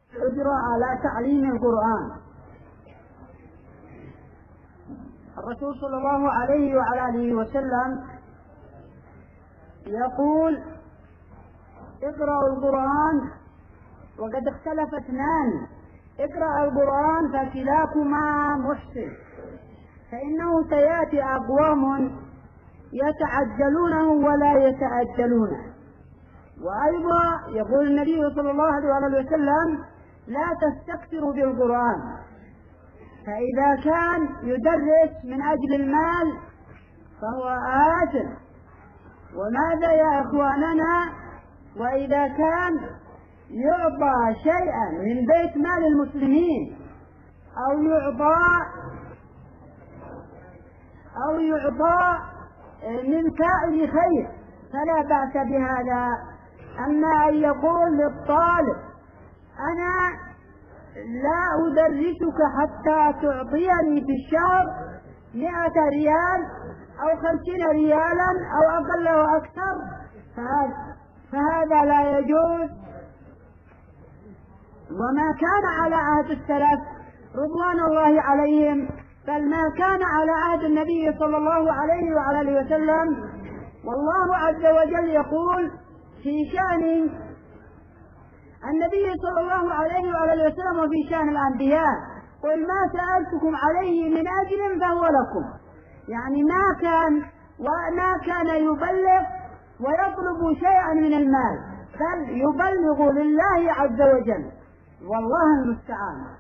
أجرى على تعليم القرآن. الرسول صلى الله عليه وعلى آله وسلم يقول: اقرأوا القرآن، وقد اختلف اثنان: اقرأ القرآن فكلاكما محسن، فإنه سيأتي أقوام يتعجلونه ولا يتأجلونه. وأيضا يقول النبي صلى الله عليه وسلم: لا تستكثروا بالقرآن، فإذا كان يدرس من أجل المال فهو آثم. وماذا يا إخواننا وإذا كان يعطى شيئا من بيت مال المسلمين أو يعطى من فاعل خير فلا بأس بهذا. أما أن يقول للطالب: أنا لا أدرسك حتى تعطيني في الشهر 100 ريال أو 50 ريالا أو أقل أو أكثر، فهذا لا يجوز. وما كان على عهد السلف رضوان الله عليهم، بل ما كان على عهد النبي صلى الله عليه وعلى آله وسلم. والله عز وجل يقول في شأن النبي صلى الله عليه وعلى آله وسلم وفي شأن الأنبياء: قل ما سألتكم عليه من أجر فهو لكم. يعني ما كان يبلغ ويطلب شيئا من المال، بل يبلغ لله عز وجل، والله المستعان.